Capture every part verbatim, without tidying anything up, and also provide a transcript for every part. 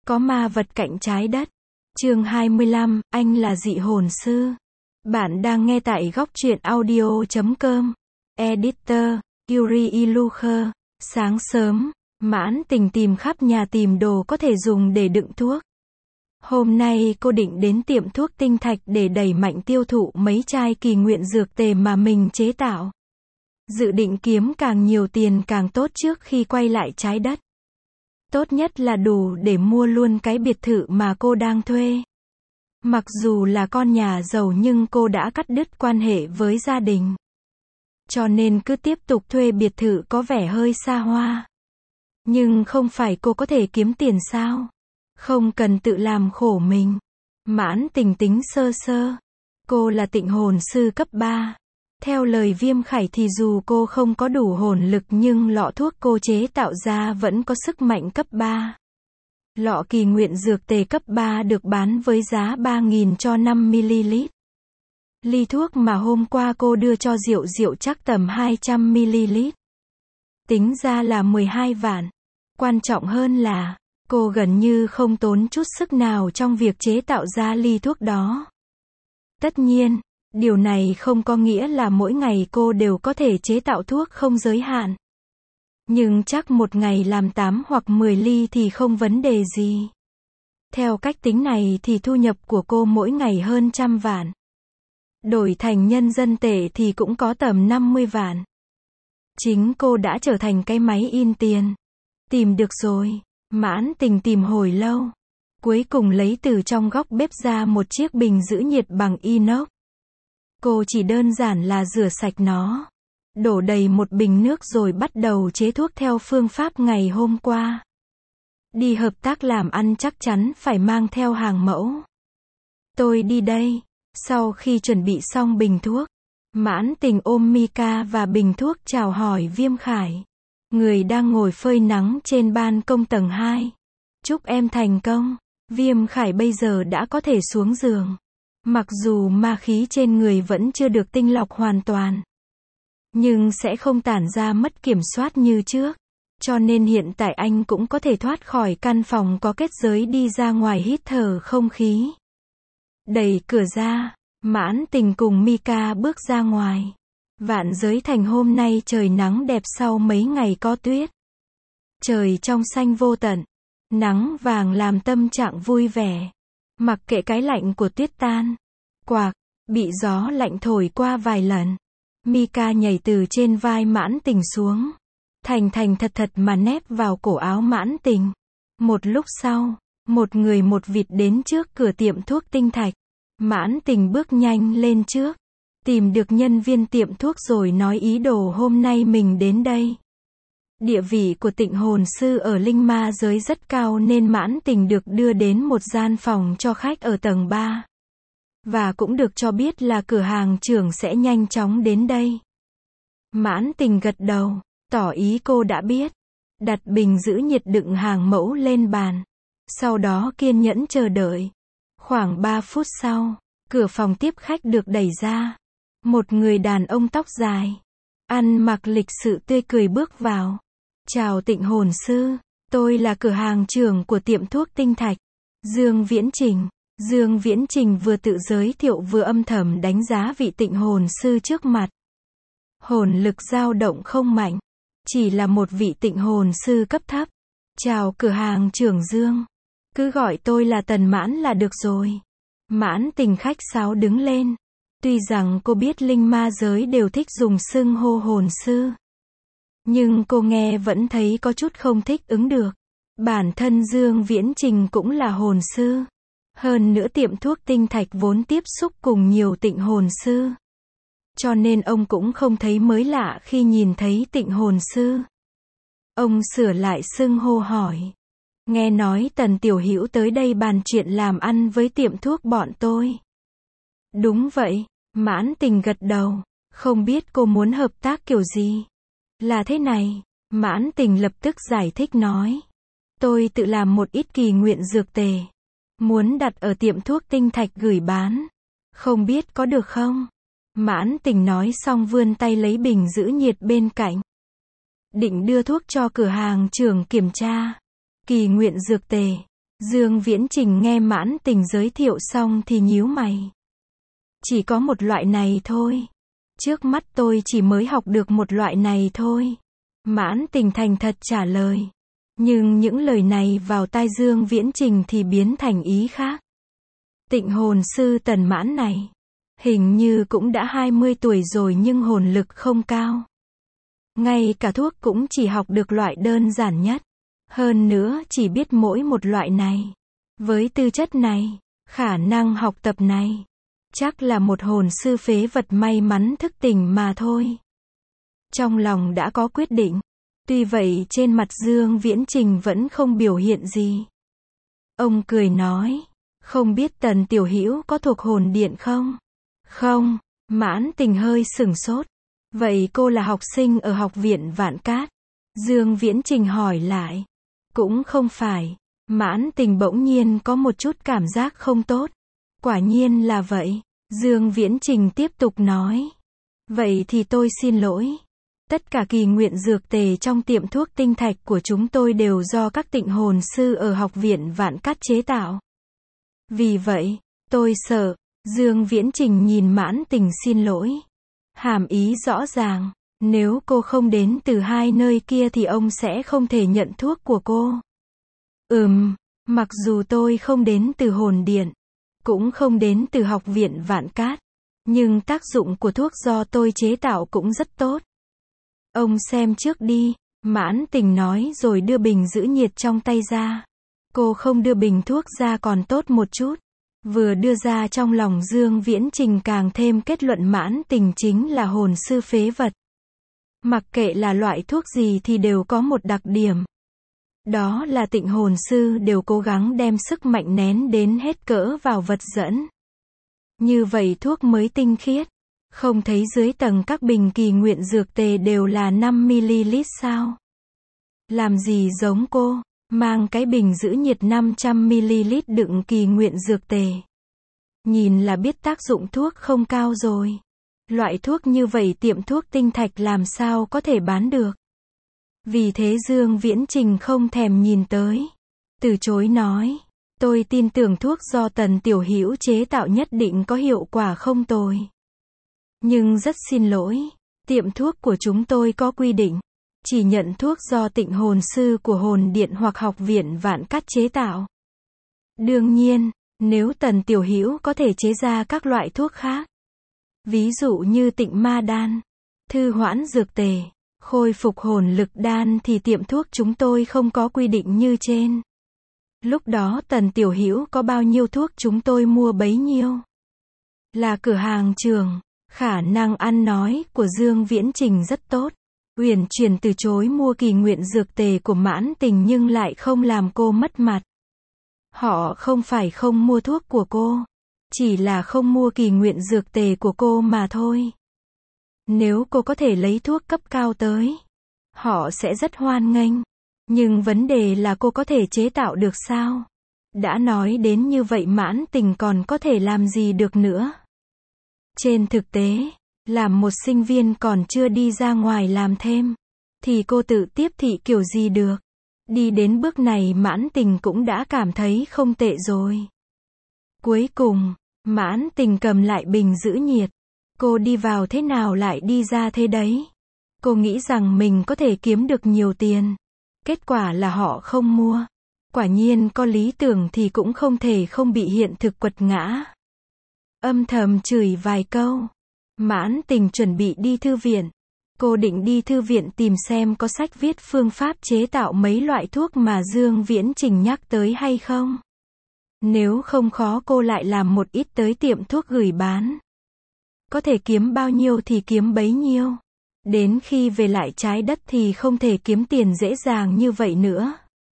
Có ma vật cạnh trái đất. Chương hai mươi lăm, anh là dị hồn sư. Bạn đang nghe tại góc truyện audio chấm com. Editor, Yuri Ilucher. Sáng sớm, Mãn Tình tìm khắp nhà tìm đồ có thể dùng để đựng thuốc. Hôm nay cô định đến tiệm thuốc tinh thạch để đẩy mạnh tiêu thụ mấy chai kỳ nguyện dược tề mà mình chế tạo. Dự định kiếm càng nhiều tiền càng tốt trước khi quay lại trái đất. Tốt nhất là đủ để mua luôn cái biệt thự mà cô đang thuê. Mặc dù là con nhà giàu nhưng cô đã cắt đứt quan hệ với gia đình. Cho nên cứ tiếp tục thuê biệt thự có vẻ hơi xa hoa. Nhưng không phải cô có thể kiếm tiền sao? Không cần tự làm khổ mình. Mãn Tình tính sơ sơ. Cô là tịnh hồn sư cấp ba. Theo lời Viêm Khải thì dù cô không có đủ hồn lực nhưng lọ thuốc cô chế tạo ra vẫn có sức mạnh cấp ba. Lọ kỳ nguyện dược tề cấp ba được bán với giá ba nghìn cho năm mi-li-lít. Ly thuốc mà hôm qua cô đưa cho Diệu Diệu chắc tầm hai trăm mi-li-lít. Tính ra là mười hai vạn. Quan trọng hơn là, cô gần như không tốn chút sức nào trong việc chế tạo ra ly thuốc đó. Tất nhiên, điều này không có nghĩa là mỗi ngày cô đều có thể chế tạo thuốc không giới hạn. Nhưng chắc một ngày làm tám hoặc mười ly thì không vấn đề gì. Theo cách tính này thì thu nhập của cô mỗi ngày hơn trăm vạn. Đổi thành nhân dân tệ thì cũng có tầm năm mươi vạn. Chính cô đã trở thành cái máy in tiền. Tìm được rồi. Mãn Tình tìm hồi lâu. Cuối cùng lấy từ trong góc bếp ra một chiếc bình giữ nhiệt bằng inox. Cô chỉ đơn giản là rửa sạch nó. Đổ đầy một bình nước rồi bắt đầu chế thuốc theo phương pháp ngày hôm qua. Đi hợp tác làm ăn chắc chắn phải mang theo hàng mẫu. Tôi đi đây. Sau khi chuẩn bị xong bình thuốc, Mãn Tình ôm Mika và bình thuốc chào hỏi Viêm Khải. Người đang ngồi phơi nắng trên ban công tầng hai. Chúc em thành công. Viêm Khải bây giờ đã có thể xuống giường. Mặc dù ma khí trên người vẫn chưa được tinh lọc hoàn toàn. Nhưng sẽ không tản ra mất kiểm soát như trước. Cho nên hiện tại anh cũng có thể thoát khỏi căn phòng có kết giới đi ra ngoài hít thở không khí. Đẩy cửa ra, Mãn Tình cùng Mika bước ra ngoài. Vạn Giới Thành hôm nay trời nắng đẹp sau mấy ngày có tuyết. Trời trong xanh vô tận. Nắng vàng làm tâm trạng vui vẻ. Mặc kệ cái lạnh của tuyết tan. Quạc, bị gió lạnh thổi qua vài lần. Mika nhảy từ trên vai Mãn Tình xuống. Thành thành thật thật mà nép vào cổ áo Mãn Tình. Một lúc sau, một người một vịt đến trước cửa tiệm thuốc tinh thạch. Mãn Tình bước nhanh lên trước. Tìm được nhân viên tiệm thuốc rồi nói ý đồ hôm nay mình đến đây. Địa vị của tịnh hồn sư ở linh ma giới rất cao nên Mãn Tình được đưa đến một gian phòng cho khách ở tầng ba. Và cũng được cho biết là cửa hàng trưởng sẽ nhanh chóng đến đây. Mãn Tình gật đầu, tỏ ý cô đã biết. Đặt bình giữ nhiệt đựng hàng mẫu lên bàn. Sau đó kiên nhẫn chờ đợi. Khoảng ba phút sau, cửa phòng tiếp khách được đẩy ra. Một người đàn ông tóc dài, ăn mặc lịch sự tươi cười bước vào. Chào tịnh hồn sư, tôi là cửa hàng trưởng của tiệm thuốc tinh thạch, Dương Viễn Trình. Dương Viễn Trình vừa tự giới thiệu vừa âm thầm đánh giá vị tịnh hồn sư trước mặt. Hồn lực dao động không mạnh, chỉ là một vị tịnh hồn sư cấp thấp. Chào cửa hàng trưởng Dương, cứ gọi tôi là Tần Mãn là được rồi. Mãn Tình khách sáo đứng lên. Tuy rằng cô biết linh ma giới đều thích dùng xưng hô hồn sư. Nhưng cô nghe vẫn thấy có chút không thích ứng được. Bản thân Dương Viễn Trình cũng là hồn sư. Hơn nữa tiệm thuốc tinh thạch vốn tiếp xúc cùng nhiều tịnh hồn sư. Cho nên ông cũng không thấy mới lạ khi nhìn thấy tịnh hồn sư. Ông sửa lại xưng hô hỏi. Nghe nói Tần Tiểu Hữu tới đây bàn chuyện làm ăn với tiệm thuốc bọn tôi. Đúng vậy, Mãn Tình gật đầu. Không biết cô muốn hợp tác kiểu gì? Là thế này, Mãn Tình lập tức giải thích nói. Tôi tự làm một ít kỳ nguyện dược tề. Muốn đặt ở tiệm thuốc tinh thạch gửi bán. Không biết có được không? Mãn Tình nói xong vươn tay lấy bình giữ nhiệt bên cạnh. Định đưa thuốc cho cửa hàng trưởng kiểm tra. Kỳ nguyện dược tề. Dương Viễn Trình nghe Mãn Tình giới thiệu xong thì nhíu mày. Chỉ có một loại này thôi. Trước mắt tôi chỉ mới học được một loại này thôi. Mãn Tình thành thật trả lời. Nhưng những lời này vào tai Dương Viễn Trình thì biến thành ý khác. Tịnh hồn sư Tần Mãn này, hình như cũng đã hai mươi tuổi rồi nhưng hồn lực không cao. Ngay cả thuốc cũng chỉ học được loại đơn giản nhất. Hơn nữa chỉ biết mỗi một loại này. Với tư chất này, khả năng học tập này, chắc là một hồn sư phế vật may mắn thức tỉnh mà thôi. Trong lòng đã có quyết định. Tuy vậy trên mặt Dương Viễn Trình vẫn không biểu hiện gì. Ông cười nói, không biết Tần Tiểu Hữu có thuộc hồn điện không? Không. Mãn Tình hơi sửng sốt. Vậy cô là học sinh ở học viện Vạn Cát? Dương Viễn Trình hỏi lại. Cũng không phải. Mãn Tình bỗng nhiên có một chút cảm giác không tốt. Quả nhiên là vậy. Dương Viễn Trình tiếp tục nói. Vậy thì tôi xin lỗi. Tất cả kỳ nguyện dược tề trong tiệm thuốc tinh thạch của chúng tôi đều do các tịnh hồn sư ở học viện Vạn Cát chế tạo. Vì vậy, tôi sợ. Dương Viễn Trình nhìn Mãn Tình xin lỗi. Hàm ý rõ ràng, nếu cô không đến từ hai nơi kia thì ông sẽ không thể nhận thuốc của cô. Ừm, mặc dù tôi không đến từ hồn điện, cũng không đến từ học viện Vạn Cát, nhưng tác dụng của thuốc do tôi chế tạo cũng rất tốt. Ông xem trước đi, Mãn Tình nói rồi đưa bình giữ nhiệt trong tay ra. Cô không đưa bình thuốc ra còn tốt một chút. Vừa đưa ra trong lòng Dương Viễn Trình càng thêm kết luận Mãn Tình chính là hồn sư phế vật. Mặc kệ là loại thuốc gì thì đều có một đặc điểm. Đó là tịnh hồn sư đều cố gắng đem sức mạnh nén đến hết cỡ vào vật dẫn. Như vậy thuốc mới tinh khiết. Không thấy dưới tầng các bình kỳ nguyện dược tề đều là năm mi-li-lít sao? Làm gì giống cô, mang cái bình giữ nhiệt năm trăm mi-li-lít đựng kỳ nguyện dược tề. Nhìn là biết tác dụng thuốc không cao rồi. Loại thuốc như vậy tiệm thuốc tinh thạch làm sao có thể bán được. Vì thế Dương Viễn Trình không thèm nhìn tới. Từ chối nói, tôi tin tưởng thuốc do Tần Tiểu Hữu chế tạo nhất định có hiệu quả không tồi. Nhưng rất xin lỗi, tiệm thuốc của chúng tôi có quy định, chỉ nhận thuốc do tịnh hồn sư của hồn điện hoặc học viện Vạn Cát chế tạo. Đương nhiên, nếu Tần Tiểu Hữu có thể chế ra các loại thuốc khác, ví dụ như tịnh ma đan, thư hoãn dược tề, khôi phục hồn lực đan thì tiệm thuốc chúng tôi không có quy định như trên. Lúc đó Tần Tiểu Hữu có bao nhiêu thuốc chúng tôi mua bấy nhiêu. Là cửa hàng trường. Khả năng ăn nói của Dương Viễn Trình rất tốt. Uyển chuyển từ chối mua kỳ nguyện dược tề của Mãn Tình nhưng lại không làm cô mất mặt. Họ không phải không mua thuốc của cô, chỉ là không mua kỳ nguyện dược tề của cô mà thôi. Nếu cô có thể lấy thuốc cấp cao tới, họ sẽ rất hoan nghênh. Nhưng vấn đề là cô có thể chế tạo được sao? Đã nói đến như vậy Mãn Tình còn có thể làm gì được nữa? Trên thực tế, làm một sinh viên còn chưa đi ra ngoài làm thêm, thì cô tự tiếp thị kiểu gì được. Đi đến bước này Mãn Tình cũng đã cảm thấy không tệ rồi. Cuối cùng, Mãn Tình cầm lại bình giữ nhiệt. Cô đi vào thế nào lại đi ra thế đấy. Cô nghĩ rằng mình có thể kiếm được nhiều tiền. Kết quả là họ không mua. Quả nhiên có lý tưởng thì cũng không thể không bị hiện thực quật ngã. Âm thầm chửi vài câu. Mãn Tình chuẩn bị đi thư viện. Cô định đi thư viện tìm xem có sách viết phương pháp chế tạo mấy loại thuốc mà Dương Viễn Trình nhắc tới hay không. Nếu không khó cô lại làm một ít tới tiệm thuốc gửi bán. Có thể kiếm bao nhiêu thì kiếm bấy nhiêu. Đến khi về lại trái đất thì không thể kiếm tiền dễ dàng như vậy nữa.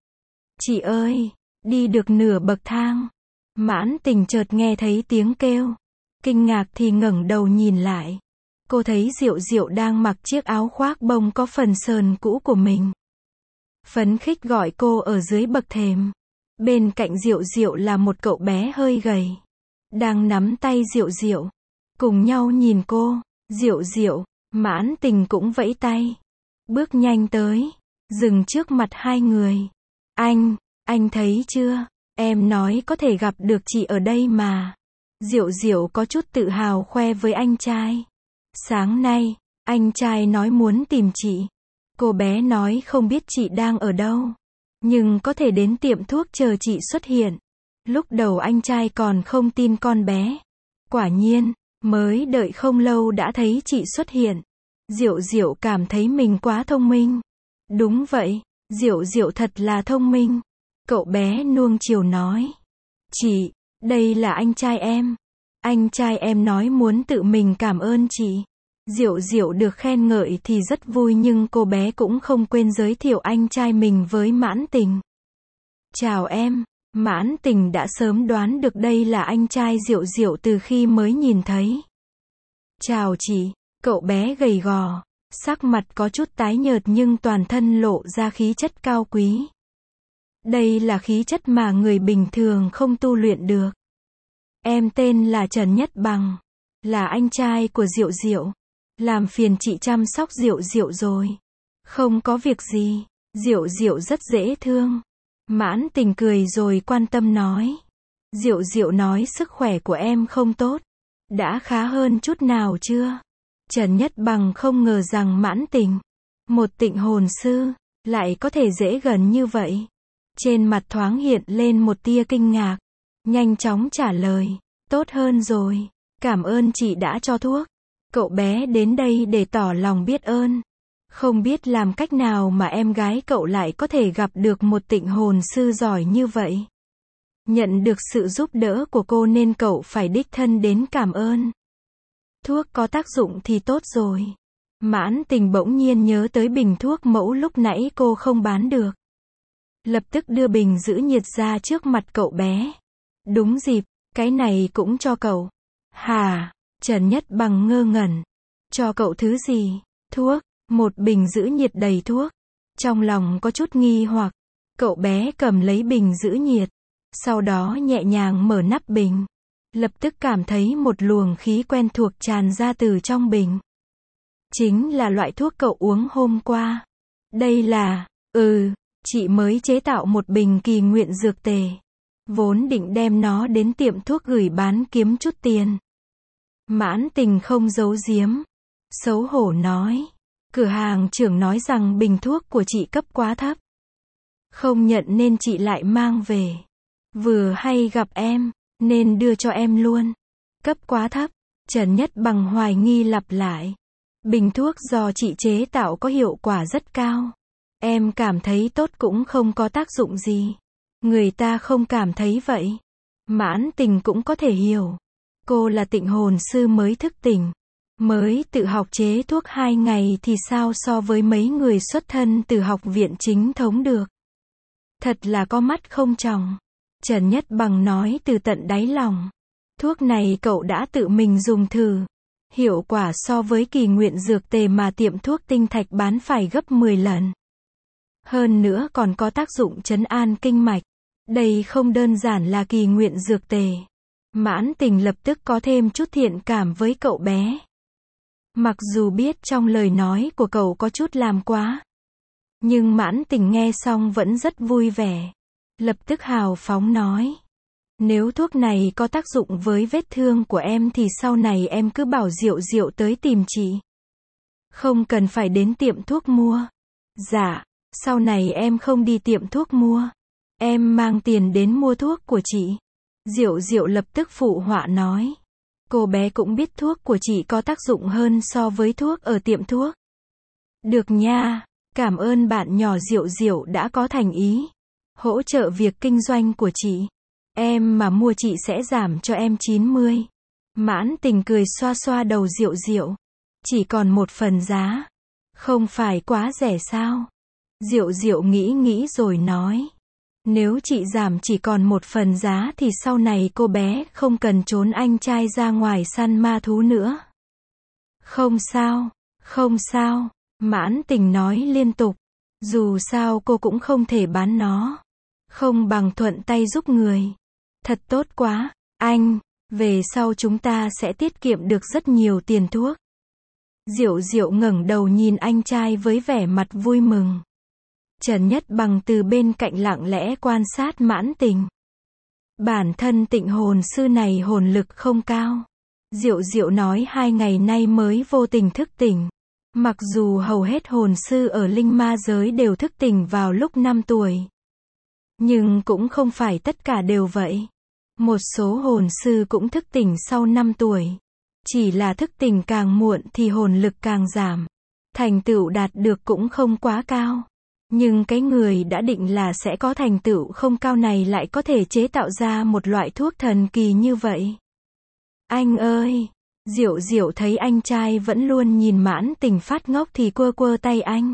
Chị ơi, đi được nửa bậc thang. Mãn Tình chợt nghe thấy tiếng kêu. Kinh ngạc thì ngẩng đầu nhìn lại. Cô thấy Diệu Diệu đang mặc chiếc áo khoác bông có phần sờn cũ của mình. Phấn khích gọi cô ở dưới bậc thềm. Bên cạnh Diệu Diệu là một cậu bé hơi gầy. Đang nắm tay Diệu Diệu. Cùng nhau nhìn cô. Diệu Diệu, Mãn Tình cũng vẫy tay. Bước nhanh tới. Dừng trước mặt hai người. Anh, anh thấy chưa? Em nói có thể gặp được chị ở đây mà. Diệu Diệu có chút tự hào khoe với anh trai. Sáng nay, anh trai nói muốn tìm chị. Cô bé nói không biết chị đang ở đâu, nhưng có thể đến tiệm thuốc chờ chị xuất hiện. Lúc đầu anh trai còn không tin con bé. Quả nhiên, mới đợi không lâu đã thấy chị xuất hiện. Diệu Diệu cảm thấy mình quá thông minh. Đúng vậy, Diệu Diệu thật là thông minh. Cậu bé nuông chiều nói. Chị, đây là anh trai em. Anh trai em nói muốn tự mình cảm ơn chị. Diệu Diệu được khen ngợi thì rất vui nhưng cô bé cũng không quên giới thiệu anh trai mình với Mãn Tình. Chào em. Mãn Tình đã sớm đoán được đây là anh trai Diệu Diệu từ khi mới nhìn thấy. Chào chị. Cậu bé gầy gò, sắc mặt có chút tái nhợt nhưng toàn thân lộ ra khí chất cao quý. Đây là khí chất mà người bình thường không tu luyện được. Em tên là Trần Nhất Bằng, là anh trai của Diệu Diệu. Làm phiền chị chăm sóc Diệu Diệu rồi. Không có việc gì, Diệu Diệu rất dễ thương. Mãn Tình cười rồi quan tâm nói. Diệu Diệu nói sức khỏe của em không tốt. Đã khá hơn chút nào chưa? Trần Nhất Bằng không ngờ rằng Mãn Tình, một tịnh hồn sư, lại có thể dễ gần như vậy. Trên mặt thoáng hiện lên một tia kinh ngạc. Nhanh chóng trả lời. Tốt hơn rồi. Cảm ơn chị đã cho thuốc. Cậu bé đến đây để tỏ lòng biết ơn. Không biết làm cách nào mà em gái cậu lại có thể gặp được một tịnh hồn sư giỏi như vậy. Nhận được sự giúp đỡ của cô nên cậu phải đích thân đến cảm ơn. Thuốc có tác dụng thì tốt rồi. Mãn Tình bỗng nhiên nhớ tới bình thuốc mẫu lúc nãy cô không bán được. Lập tức đưa bình giữ nhiệt ra trước mặt cậu bé. Đúng dịp, cái này cũng cho cậu. Hà, Trần Nhất Bằng ngơ ngẩn. Cho cậu thứ gì? Thuốc, một bình giữ nhiệt đầy thuốc. Trong lòng có chút nghi hoặc, cậu bé cầm lấy bình giữ nhiệt. Sau đó nhẹ nhàng mở nắp bình. Lập tức cảm thấy một luồng khí quen thuộc tràn ra từ trong bình. Chính là loại thuốc cậu uống hôm qua. Đây là, ừ, chị mới chế tạo một bình kỳ nguyện dược tề. Vốn định đem nó đến tiệm thuốc gửi bán kiếm chút tiền. Mãn Tình không giấu giếm. Xấu hổ nói. Cửa hàng trưởng nói rằng bình thuốc của chị cấp quá thấp. Không nhận nên chị lại mang về. Vừa hay gặp em, nên đưa cho em luôn. Cấp quá thấp. Trần Nhất Bằng hoài nghi lặp lại. Bình thuốc do chị chế tạo có hiệu quả rất cao. Em cảm thấy tốt cũng không có tác dụng gì. Người ta không cảm thấy vậy. Mãn Tình cũng có thể hiểu. Cô là tịnh hồn sư mới thức tỉnh. Mới tự học chế thuốc hai ngày thì sao so với mấy người xuất thân từ học viện chính thống được. Thật là có mắt không tròng. Trần Nhất Bằng nói từ tận đáy lòng. Thuốc này cậu đã tự mình dùng thử. Hiệu quả so với kỳ nguyện dược tề mà tiệm thuốc tinh thạch bán phải gấp mười lần. Hơn nữa còn có tác dụng trấn an kinh mạch. Đây không đơn giản là kỳ nguyện dược tề. Mãn Tình lập tức có thêm chút thiện cảm với cậu bé. Mặc dù biết trong lời nói của cậu có chút làm quá. Nhưng Mãn Tình nghe xong vẫn rất vui vẻ. Lập tức hào phóng nói. Nếu thuốc này có tác dụng với vết thương của em thì sau này em cứ bảo Diệu Diệu tới tìm chị. Không cần phải đến tiệm thuốc mua. Dạ, sau này em không đi tiệm thuốc mua. Em mang tiền đến mua thuốc của chị. Diệu Diệu lập tức phụ họa nói. Cô bé cũng biết thuốc của chị có tác dụng hơn so với thuốc ở tiệm thuốc. Được nha, cảm ơn bạn nhỏ Diệu Diệu đã có thành ý. Hỗ trợ việc kinh doanh của chị. Em mà mua chị sẽ giảm cho em chín mươi. Mãn Tình cười xoa xoa đầu Diệu Diệu. Chỉ còn một phần giá. Không phải quá rẻ sao? Diệu Diệu nghĩ nghĩ rồi nói. Nếu chị giảm chỉ còn một phần giá thì sau này cô bé không cần trốn anh trai ra ngoài săn ma thú nữa. Không sao, không sao. Mãn Tình nói liên tục. Dù sao cô cũng không thể bán nó. Không bằng thuận tay giúp người. Thật tốt quá, anh. Về sau chúng ta sẽ tiết kiệm được rất nhiều tiền thuốc. Diệu Diệu ngẩng đầu nhìn anh trai với vẻ mặt vui mừng. Trần Nhất Bằng từ bên cạnh lặng lẽ quan sát Mãn Tình. Bản thân tịnh hồn sư này hồn lực không cao. Diệu Diệu nói hai ngày nay mới vô tình thức tỉnh. Mặc dù hầu hết hồn sư ở linh ma giới đều thức tỉnh vào lúc năm tuổi. Nhưng cũng không phải tất cả đều vậy. Một số hồn sư cũng thức tỉnh sau năm tuổi. Chỉ là thức tỉnh càng muộn thì hồn lực càng giảm. Thành tựu đạt được cũng không quá cao. Nhưng cái người đã định là sẽ có thành tựu không cao này lại có thể chế tạo ra một loại thuốc thần kỳ như vậy. Anh ơi! Diệu Diệu thấy anh trai vẫn luôn nhìn Mãn Tình phát ngốc thì quơ quơ tay anh.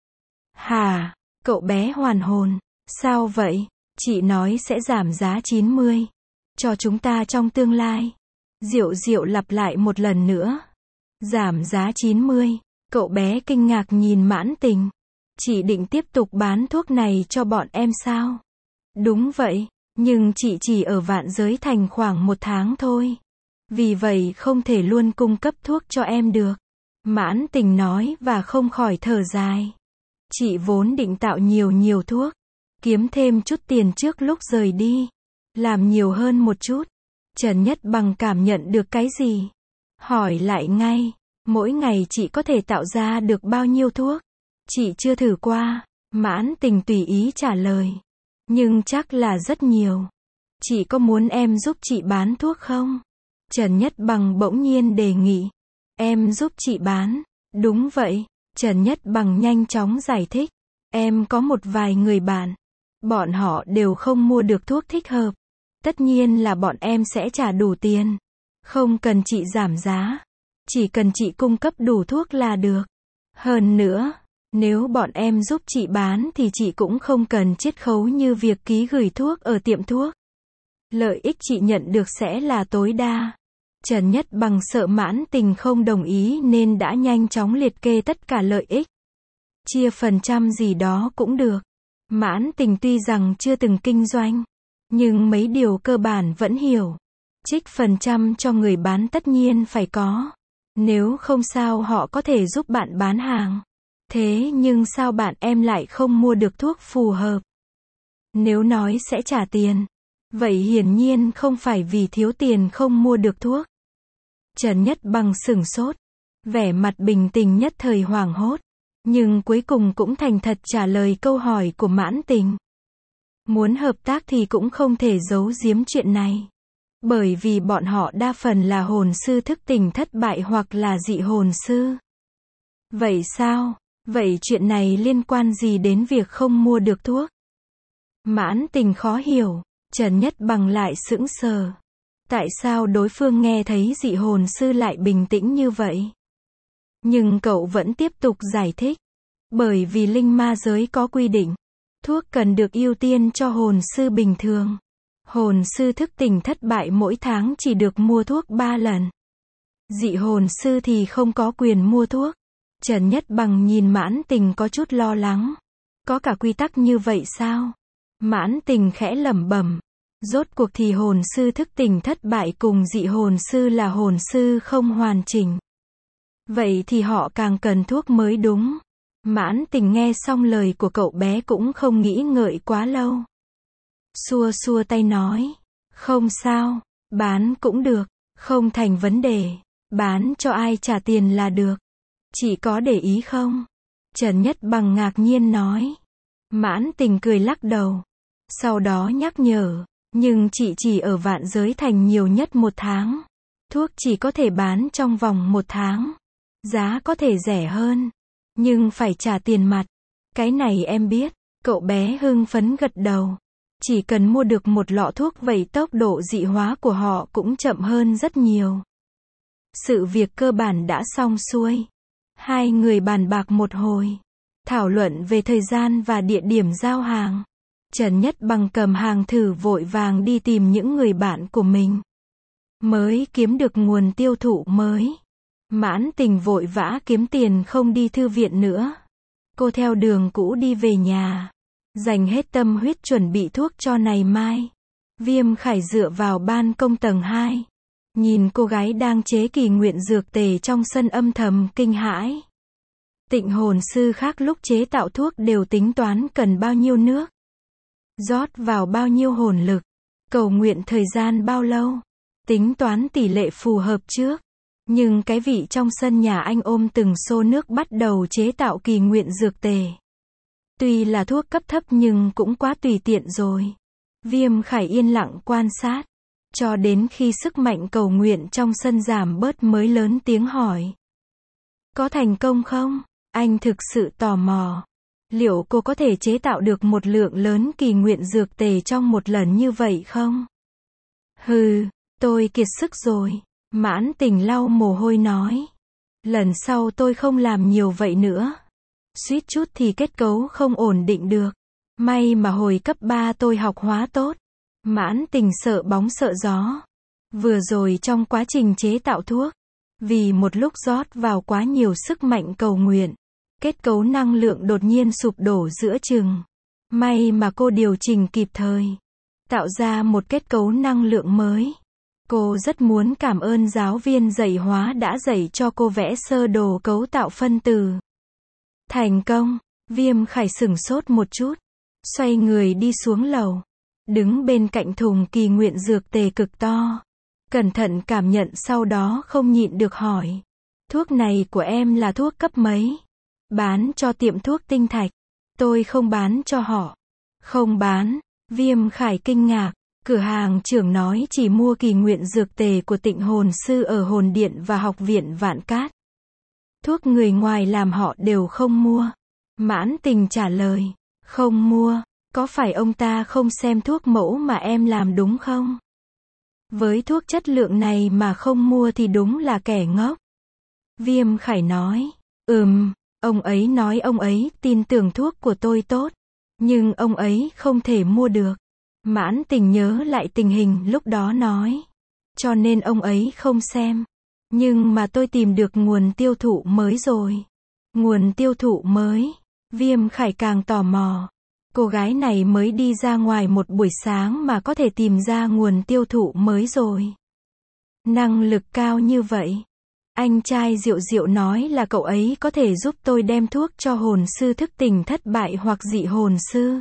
Hà! Cậu bé hoàn hồn. Sao vậy? Chị nói sẽ giảm giá chín mươi. Cho chúng ta trong tương lai. Diệu Diệu lặp lại một lần nữa. Giảm giá chín mươi. Cậu bé kinh ngạc nhìn Mãn Tình. Chị định tiếp tục bán thuốc này cho bọn em sao? Đúng vậy, nhưng chị chỉ ở Vạn Giới Thành khoảng một tháng thôi. Vì vậy không thể luôn cung cấp thuốc cho em được. Mãn Tình nói và không khỏi thở dài. Chị vốn định tạo nhiều nhiều thuốc. Kiếm thêm chút tiền trước lúc rời đi. Làm nhiều hơn một chút. Trần Nhất Bằng cảm nhận được cái gì? Hỏi lại ngay. Mỗi ngày chị có thể tạo ra được bao nhiêu thuốc? Chị chưa thử qua. Mãn Tình tùy ý trả lời. Nhưng chắc là rất nhiều. Chị có muốn em giúp chị bán thuốc không? Trần Nhất Bằng bỗng nhiên đề nghị. Em giúp chị bán. Đúng vậy. Trần Nhất Bằng nhanh chóng giải thích. Em có một vài người bạn. Bọn họ đều không mua được thuốc thích hợp. Tất nhiên là bọn em sẽ trả đủ tiền. Không cần chị giảm giá. Chỉ cần chị cung cấp đủ thuốc là được. Hơn nữa, nếu bọn em giúp chị bán thì chị cũng không cần chiết khấu như việc ký gửi thuốc ở tiệm thuốc. Lợi ích chị nhận được sẽ là tối đa. Trần Nhất Bằng sợ Mãn Tình không đồng ý nên đã nhanh chóng liệt kê tất cả lợi ích. Chia phần trăm gì đó cũng được. Mãn Tình tuy rằng chưa từng kinh doanh, nhưng mấy điều cơ bản vẫn hiểu. Trích phần trăm cho người bán tất nhiên phải có. Nếu không sao họ có thể giúp bạn bán hàng. Thế nhưng sao bạn em lại không mua được thuốc phù hợp? Nếu nói sẽ trả tiền, vậy hiển nhiên không phải vì thiếu tiền không mua được thuốc. Trần Nhất Bằng sửng sốt, vẻ mặt bình tĩnh nhất thời hoảng hốt, nhưng cuối cùng cũng thành thật trả lời câu hỏi của Mãn Tình. Muốn hợp tác thì cũng không thể giấu giếm chuyện này. Bởi vì bọn họ đa phần là hồn sư thức tỉnh thất bại hoặc là dị hồn sư. Vậy sao? Vậy chuyện này liên quan gì đến việc không mua được thuốc? Mãn Tình khó hiểu, Trần Nhất Bằng lại sững sờ. Tại sao đối phương nghe thấy dị hồn sư lại bình tĩnh như vậy? Nhưng cậu vẫn tiếp tục giải thích. Bởi vì linh ma giới có quy định, thuốc cần được ưu tiên cho hồn sư bình thường. Hồn sư thức tỉnh thất bại mỗi tháng chỉ được mua thuốc ba lần. Dị hồn sư thì không có quyền mua thuốc. Trần Nhất Bằng nhìn Mãn Tình có chút lo lắng. Có cả quy tắc như vậy sao? Mãn Tình khẽ lẩm bẩm. Rốt cuộc thì hồn sư thức tỉnh thất bại cùng dị hồn sư là hồn sư không hoàn chỉnh. Vậy thì họ càng cần thuốc mới đúng. Mãn Tình nghe xong lời của cậu bé cũng không nghĩ ngợi quá lâu. Xua xua tay nói. Không sao, bán cũng được, không thành vấn đề. Bán cho ai trả tiền là được. Chị có để ý không? Trần Nhất Bằng ngạc nhiên nói. Mãn Tình cười lắc đầu. Sau đó nhắc nhở. Nhưng chị chỉ ở Vạn Giới Thành nhiều nhất một tháng. Thuốc chỉ có thể bán trong vòng một tháng. Giá có thể rẻ hơn. Nhưng phải trả tiền mặt. Cái này em biết. Cậu bé hưng phấn gật đầu. Chỉ cần mua được một lọ thuốc vậy tốc độ dị hóa của họ cũng chậm hơn rất nhiều. Sự việc cơ bản đã xong xuôi. Hai người bàn bạc một hồi. Thảo luận về thời gian và địa điểm giao hàng. Trần Nhất Bằng cầm hàng thử vội vàng đi tìm những người bạn của mình. Mới kiếm được nguồn tiêu thụ mới. Mãn Tình vội vã kiếm tiền không đi thư viện nữa. Cô theo đường cũ đi về nhà. Dành hết tâm huyết chuẩn bị thuốc cho ngày mai. Viêm Khải dựa vào ban công tầng hai. Nhìn cô gái đang chế kỳ nguyện dược tề trong sân âm thầm kinh hãi. Tịnh hồn sư khác lúc chế tạo thuốc đều tính toán cần bao nhiêu nước. Rót vào bao nhiêu hồn lực. Cầu nguyện thời gian bao lâu? Tính toán tỷ lệ phù hợp trước. Nhưng cái vị trong sân nhà anh ôm từng xô nước bắt đầu chế tạo kỳ nguyện dược tề. Tuy là thuốc cấp thấp nhưng cũng quá tùy tiện rồi. Viêm Khải yên lặng quan sát. Cho đến khi sức mạnh cầu nguyện trong sân giảm bớt mới lớn tiếng hỏi. Có thành công không? Anh thực sự tò mò. Liệu cô có thể chế tạo được một lượng lớn kỳ nguyện dược tề trong một lần như vậy không? Hừ, tôi kiệt sức rồi. Mãn Tình lau mồ hôi nói. Lần sau tôi không làm nhiều vậy nữa. Suýt chút thì kết cấu không ổn định được. May mà hồi cấp ba tôi học hóa tốt. Mãn Tình sợ bóng sợ gió. Vừa rồi trong quá trình chế tạo thuốc, vì một lúc rót vào quá nhiều sức mạnh cầu nguyện, kết cấu năng lượng đột nhiên sụp đổ giữa chừng. May mà cô điều chỉnh kịp thời, tạo ra một kết cấu năng lượng mới. Cô rất muốn cảm ơn giáo viên dạy hóa đã dạy cho cô vẽ sơ đồ cấu tạo phân tử. Thành công, Viêm Khải sửng sốt một chút, xoay người đi xuống lầu, đứng bên cạnh thùng kỳ nguyện dược tề cực to. Cẩn thận cảm nhận sau đó không nhịn được hỏi. Thuốc này của em là thuốc cấp mấy? Bán cho tiệm thuốc Tinh Thạch. Tôi không bán cho họ. Không bán. Viêm Khải kinh ngạc. Cửa hàng trưởng nói chỉ mua kỳ nguyện dược tề của Tịnh Hồn Sư ở Hồn Điện và Học viện Vạn Cát. Thuốc người ngoài làm họ đều không mua. Mãn Tình trả lời. Không mua. Có phải ông ta không xem thuốc mẫu mà em làm đúng không? Với thuốc chất lượng này mà không mua thì đúng là kẻ ngốc. Viêm Khải nói. Ừm, ông ấy nói ông ấy tin tưởng thuốc của tôi tốt. Nhưng ông ấy không thể mua được. Mãn Tình nhớ lại tình hình lúc đó nói. Cho nên ông ấy không xem. Nhưng mà tôi tìm được nguồn tiêu thụ mới rồi. Nguồn tiêu thụ mới. Viêm Khải càng tò mò. Cô gái này mới đi ra ngoài một buổi sáng mà có thể tìm ra nguồn tiêu thụ mới rồi. Năng lực cao như vậy. Anh trai Diệu Diệu nói là cậu ấy có thể giúp tôi đem thuốc cho hồn sư thức tỉnh thất bại hoặc dị hồn sư.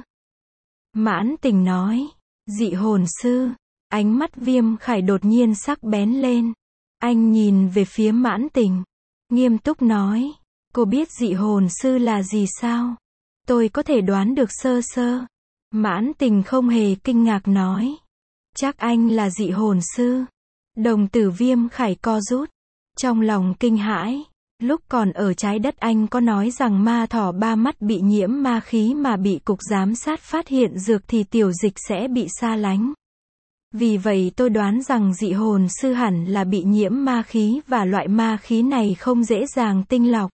Mãn Tình nói. Dị hồn sư. Ánh mắt Viêm Khải đột nhiên sắc bén lên. Anh nhìn về phía Mãn Tình. Nghiêm túc nói. Cô biết dị hồn sư là gì sao? Tôi có thể đoán được sơ sơ. Mãn Tình không hề kinh ngạc nói. Chắc anh là dị hồn sư. Đồng tử Viêm Khải co rút. Trong lòng kinh hãi. Lúc còn ở trái đất anh có nói rằng ma thỏ ba mắt bị nhiễm ma khí mà bị cục giám sát phát hiện dược thì tiểu dịch sẽ bị xa lánh. Vì vậy tôi đoán rằng dị hồn sư hẳn là bị nhiễm ma khí và loại ma khí này không dễ dàng tinh lọc.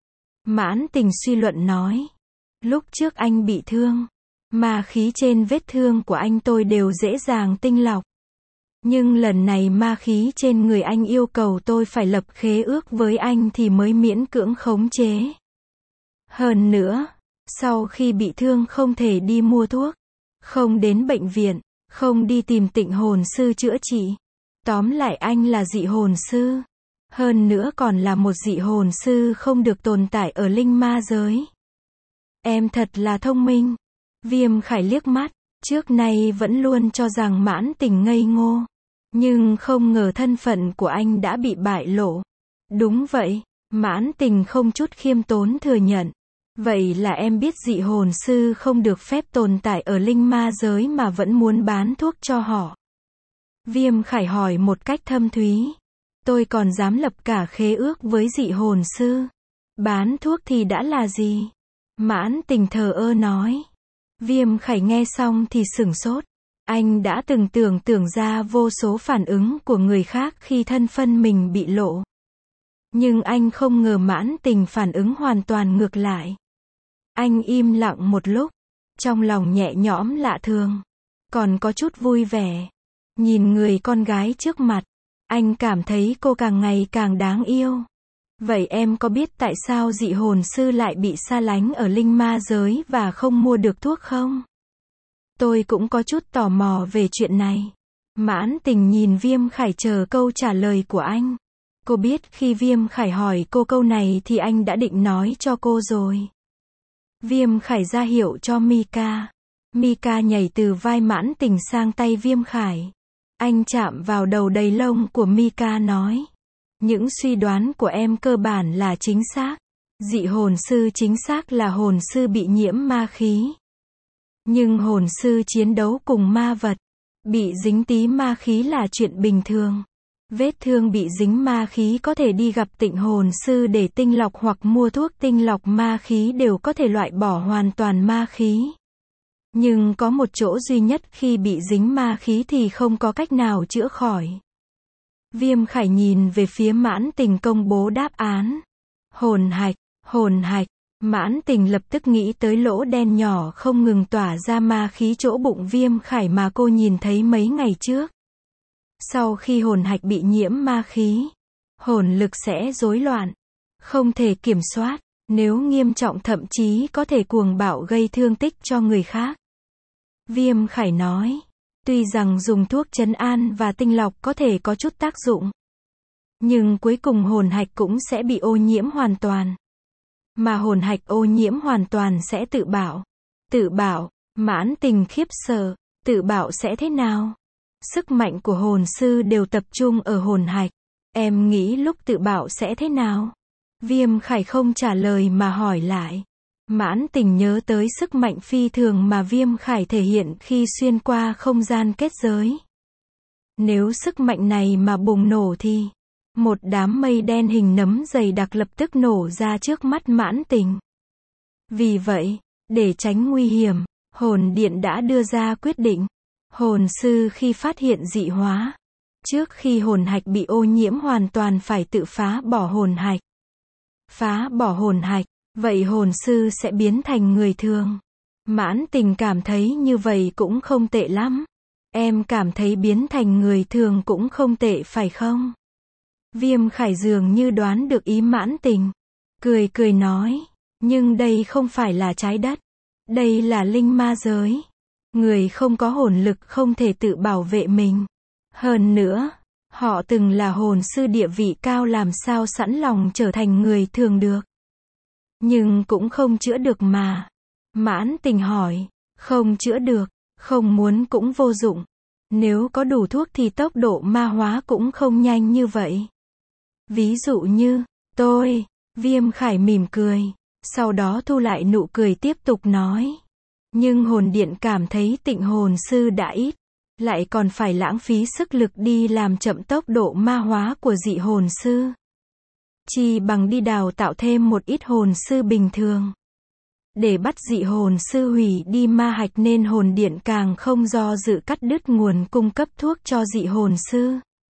Mãn Tình suy luận nói. Lúc trước anh bị thương, ma khí trên vết thương của anh tôi đều dễ dàng tinh lọc. Nhưng lần này ma khí trên người anh yêu cầu tôi phải lập khế ước với anh thì mới miễn cưỡng khống chế. Hơn nữa, sau khi bị thương không thể đi mua thuốc, không đến bệnh viện, không đi tìm Tịnh Hồn Sư chữa trị. Tóm lại anh là dị hồn sư. Hơn nữa còn là một dị hồn sư không được tồn tại ở linh ma giới. Em thật là thông minh. Viêm Khải liếc mắt, trước nay vẫn luôn cho rằng Mãn Tình ngây ngô. Nhưng không ngờ thân phận của anh đã bị bại lộ. Đúng vậy, Mãn Tình không chút khiêm tốn thừa nhận. Vậy là em biết dị hồn sư không được phép tồn tại ở linh ma giới mà vẫn muốn bán thuốc cho họ. Viêm Khải hỏi một cách thâm thúy. Tôi còn dám lập cả khế ước với dị hồn sư. Bán thuốc thì đã là gì? Mãn Tình thờ ơ nói. Viêm Khải nghe xong thì sửng sốt. Anh đã từng tưởng tưởng ra vô số phản ứng của người khác khi thân phận mình bị lộ. Nhưng anh không ngờ Mãn Tình phản ứng hoàn toàn ngược lại. Anh im lặng một lúc, trong lòng nhẹ nhõm lạ thường, còn có chút vui vẻ. Nhìn người con gái trước mặt, anh cảm thấy cô càng ngày càng đáng yêu. Vậy em có biết tại sao dị hồn sư lại bị xa lánh ở linh ma giới và không mua được thuốc không? Tôi cũng có chút tò mò về chuyện này. Mãn Tình nhìn Viêm Khải chờ câu trả lời của anh. Cô biết khi Viêm Khải hỏi cô câu này thì anh đã định nói cho cô rồi. Viêm Khải ra hiệu cho Mika. Mika nhảy từ vai Mãn Tình sang tay Viêm Khải. Anh chạm vào đầu đầy lông của Mika nói. Những suy đoán của em cơ bản là chính xác. Dị hồn sư chính xác là hồn sư bị nhiễm ma khí. Nhưng hồn sư chiến đấu cùng ma vật, bị dính tí ma khí là chuyện bình thường. Vết thương bị dính ma khí có thể đi gặp tịnh hồn sư để tinh lọc hoặc mua thuốc tinh lọc ma khí đều có thể loại bỏ hoàn toàn ma khí. Nhưng có một chỗ duy nhất khi bị dính ma khí thì không có cách nào chữa khỏi. Viêm Khải nhìn về phía Mãn Tình công bố đáp án. Hồn hạch, hồn hạch. Mãn Tình lập tức nghĩ tới lỗ đen nhỏ không ngừng tỏa ra ma khí chỗ bụng Viêm Khải mà cô nhìn thấy mấy ngày trước. Sau khi hồn hạch bị nhiễm ma khí, hồn lực sẽ rối loạn, không thể kiểm soát, nếu nghiêm trọng thậm chí có thể cuồng bạo gây thương tích cho người khác. Viêm Khải nói, tuy rằng dùng thuốc trấn an và tinh lọc có thể có chút tác dụng, nhưng cuối cùng hồn hạch cũng sẽ bị ô nhiễm hoàn toàn. Mà hồn hạch ô nhiễm hoàn toàn sẽ tự bạo. Tự bạo, Mãn Tình khiếp sợ, tự bạo sẽ thế nào? Sức mạnh của hồn sư đều tập trung ở hồn hạch. Em nghĩ lúc tự bạo sẽ thế nào? Viêm Khải không trả lời mà hỏi lại. Mãn Tình nhớ tới sức mạnh phi thường mà Viêm Khải thể hiện khi xuyên qua không gian kết giới. Nếu sức mạnh này mà bùng nổ thì, một đám mây đen hình nấm dày đặc lập tức nổ ra trước mắt Mãn Tình. Vì vậy, để tránh nguy hiểm, hồn điện đã đưa ra quyết định. Hồn sư khi phát hiện dị hóa, trước khi hồn hạch bị ô nhiễm hoàn toàn phải tự phá bỏ hồn hạch. Phá bỏ hồn hạch, vậy hồn sư sẽ biến thành người thường. Mãn Tình cảm thấy như vậy cũng không tệ lắm. Em cảm thấy biến thành người thường cũng không tệ phải không? Viêm Khải dường như đoán được ý Mãn Tình. Cười cười nói, nhưng đây không phải là trái đất. Đây là linh ma giới. Người không có hồn lực không thể tự bảo vệ mình. Hơn nữa, họ từng là hồn sư địa vị cao làm sao sẵn lòng trở thành người thường được. Nhưng cũng không chữa được mà. Mãn Tình hỏi, không chữa được, không muốn cũng vô dụng. Nếu có đủ thuốc thì tốc độ ma hóa cũng không nhanh như vậy. Ví dụ như, tôi, Viêm Khải mỉm cười, sau đó thu lại nụ cười tiếp tục nói. Nhưng hồn điện cảm thấy tịnh hồn sư đã ít, lại còn phải lãng phí sức lực đi làm chậm tốc độ ma hóa của dị hồn sư. Chỉ bằng đi đào tạo thêm một ít hồn sư bình thường. Để bắt dị hồn sư hủy đi ma hạch nên hồn điện càng không do dự cắt đứt nguồn cung cấp thuốc cho dị hồn sư.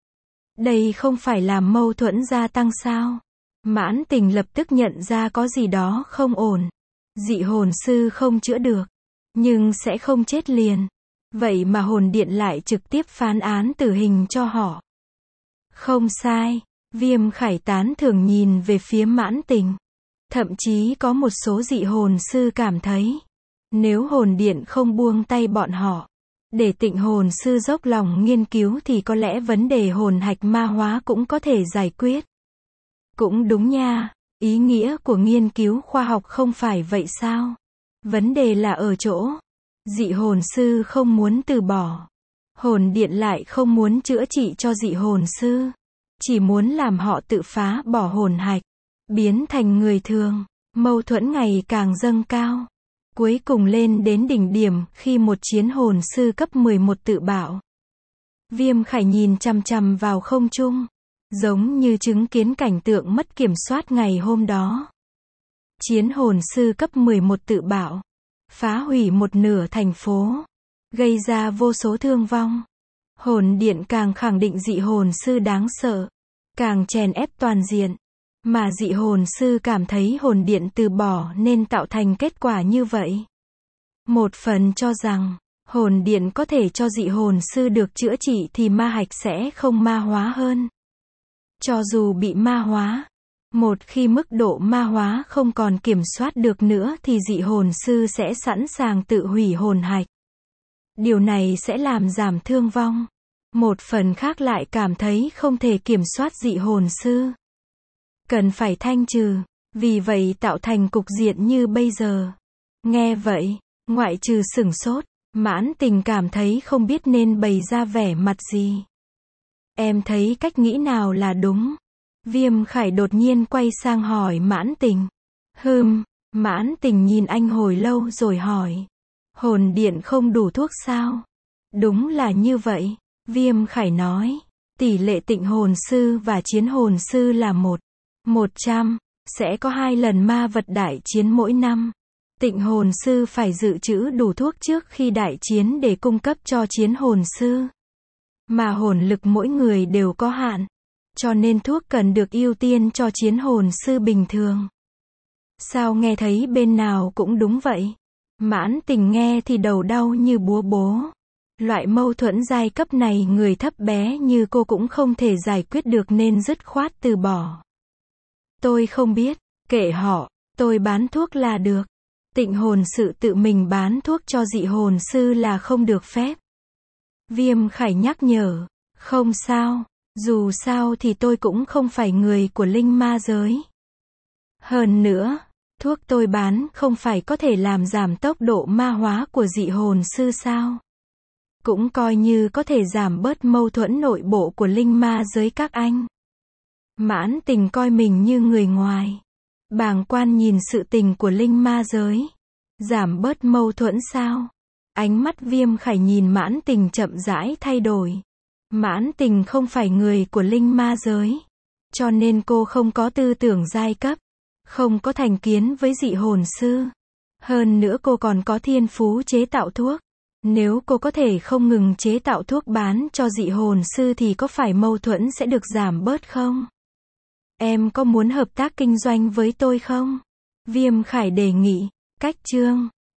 Đây không phải là mâu thuẫn gia tăng sao? Mãn Tình lập tức nhận ra có gì đó không ổn. Dị hồn sư không chữa được, nhưng sẽ không chết liền. Vậy mà hồn điện lại trực tiếp phán án tử hình cho họ. Không sai, Viêm Khải tán thưởng nhìn về phía Mãn Tình. Thậm chí có một số dị hồn sư cảm thấy, nếu hồn điện không buông tay bọn họ, để tịnh hồn sư dốc lòng nghiên cứu thì có lẽ vấn đề hồn hạch ma hóa cũng có thể giải quyết. Cũng đúng nha, ý nghĩa của nghiên cứu khoa học không phải vậy sao? Vấn đề là ở chỗ, dị hồn sư không muốn từ bỏ. Hồn điện lại không muốn chữa trị cho dị hồn sư. Chỉ muốn làm họ tự phá bỏ hồn hạch, biến thành người thường. Mâu thuẫn ngày càng dâng cao. Cuối cùng lên đến đỉnh điểm khi một chiến hồn sư cấp mười một tự bạo. Viêm Khải nhìn chằm chằm vào không trung, giống như chứng kiến cảnh tượng mất kiểm soát ngày hôm đó. Chiến hồn sư cấp mười một tự bạo, phá hủy một nửa thành phố, gây ra vô số thương vong. Hồn điện càng khẳng định dị hồn sư đáng sợ, càng chèn ép toàn diện. Mà dị hồn sư cảm thấy hồn điện từ bỏ nên tạo thành kết quả như vậy. Một phần cho rằng, hồn điện có thể cho dị hồn sư được chữa trị thì ma hạch sẽ không ma hóa hơn. Cho dù bị ma hóa, một khi mức độ ma hóa không còn kiểm soát được nữa thì dị hồn sư sẽ sẵn sàng tự hủy hồn hạch. Điều này sẽ làm giảm thương vong. Một phần khác lại cảm thấy không thể kiểm soát dị hồn sư. Cần phải thanh trừ, vì vậy tạo thành cục diện như bây giờ. Nghe vậy, Ngoại trừ sửng sốt, Mãn Tình cảm thấy không biết nên bày ra vẻ mặt gì. Em thấy cách nghĩ nào là đúng? Viêm Khải đột nhiên quay sang hỏi Mãn Tình. Hừm, Mãn Tình nhìn anh hồi lâu rồi hỏi. Hồn điện không đủ thuốc sao? Đúng là như vậy, Viêm Khải nói. Tỷ lệ tịnh hồn sư và chiến hồn sư là một, một trăm, sẽ có hai lần ma vật đại chiến mỗi năm. Tịnh hồn sư phải dự trữ đủ thuốc trước khi đại chiến để cung cấp cho chiến hồn sư. Mà hồn lực mỗi người đều có hạn, cho nên thuốc cần được ưu tiên cho chiến hồn sư bình thường. Sao nghe thấy bên nào cũng đúng vậy? Mãn Tình nghe thì đầu đau như búa bố. Loại mâu thuẫn giai cấp này người thấp bé như cô cũng không thể giải quyết được nên dứt khoát từ bỏ. Tôi không biết, kệ họ, tôi bán thuốc là được. Tịnh hồn sự tự mình bán thuốc cho dị hồn sư là không được phép. Viêm Khải nhắc nhở, không sao, dù sao thì tôi cũng không phải người của linh ma giới. Hơn nữa, thuốc tôi bán không phải có thể làm giảm tốc độ ma hóa của dị hồn sư sao? Cũng coi như có thể giảm bớt mâu thuẫn nội bộ của linh ma giới các anh. Mãn Tình coi mình như người ngoài. Bàng quan nhìn sự tình của linh ma giới. Giảm bớt mâu thuẫn sao? Ánh mắt Viêm Khải nhìn Mãn Tình chậm rãi thay đổi. Mãn Tình không phải người của linh ma giới. Cho nên cô không có tư tưởng giai cấp. Không có thành kiến với dị hồn sư. Hơn nữa cô còn có thiên phú chế tạo thuốc. Nếu cô có thể không ngừng chế tạo thuốc bán cho dị hồn sư thì có phải mâu thuẫn sẽ được giảm bớt không? Em có muốn hợp tác kinh doanh với tôi không? Viêm Khải đề nghị. Cách chương